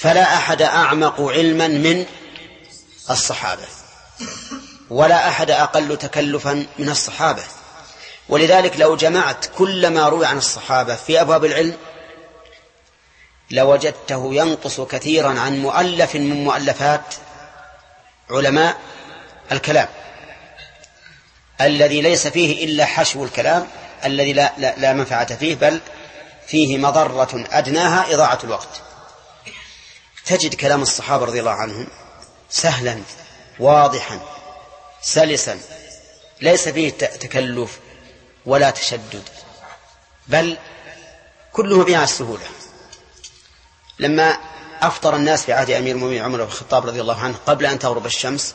فلا أحد أعمق علما من الصحابة، ولا أحد أقل تكلفا من الصحابة. ولذلك لو جمعت كل ما روي عن الصحابة في أبواب العلم لوجدته ينقص كثيرا عن مؤلف من مؤلفات علماء الكلام، الذي ليس فيه إلا حشو الكلام الذي لا منفعة فيه، بل فيه مضرة أدناها إضاعة الوقت. تجد كلام الصحابة رضي الله عنهم سهلا واضحا سلسا، ليس فيه تكلف ولا تشدد، بل كله فيه على السهولة. لما أفطر الناس في عهد أمير المؤمنين عمر بن الخطاب رضي الله عنه قبل أن تغرب الشمس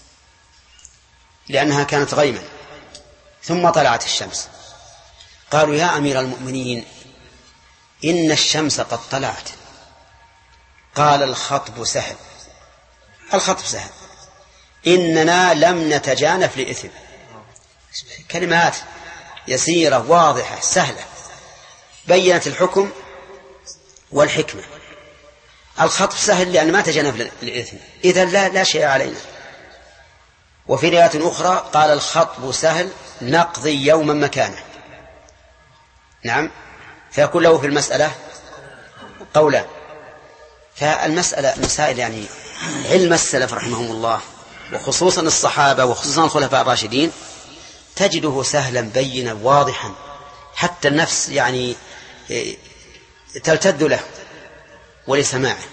لأنها كانت غيما، ثم طلعت الشمس، قالوا يا أمير المؤمنين إن الشمس قد طلعت. قال الخطب سهل، الخطب سهل، إننا لم نتجانف لإثم. كلمات يسيرة واضحة سهلة بينت الحكم والحكمة. الخطب سهل لأن ما تجانف لإثم، إذن لا شيء علينا. وفي رواية أخرى قال الخطب سهل نقضي يوما مكانه. نعم، فيكون له في المسألة قولا. فالمسألة مسائل يعني علم السلف رحمهم الله، وخصوصا الصحابة وخصوصا الخلفاء الراشدين، تجده سهلا بينا واضحا، حتى النفس يعني تلتذ له ولسماعه.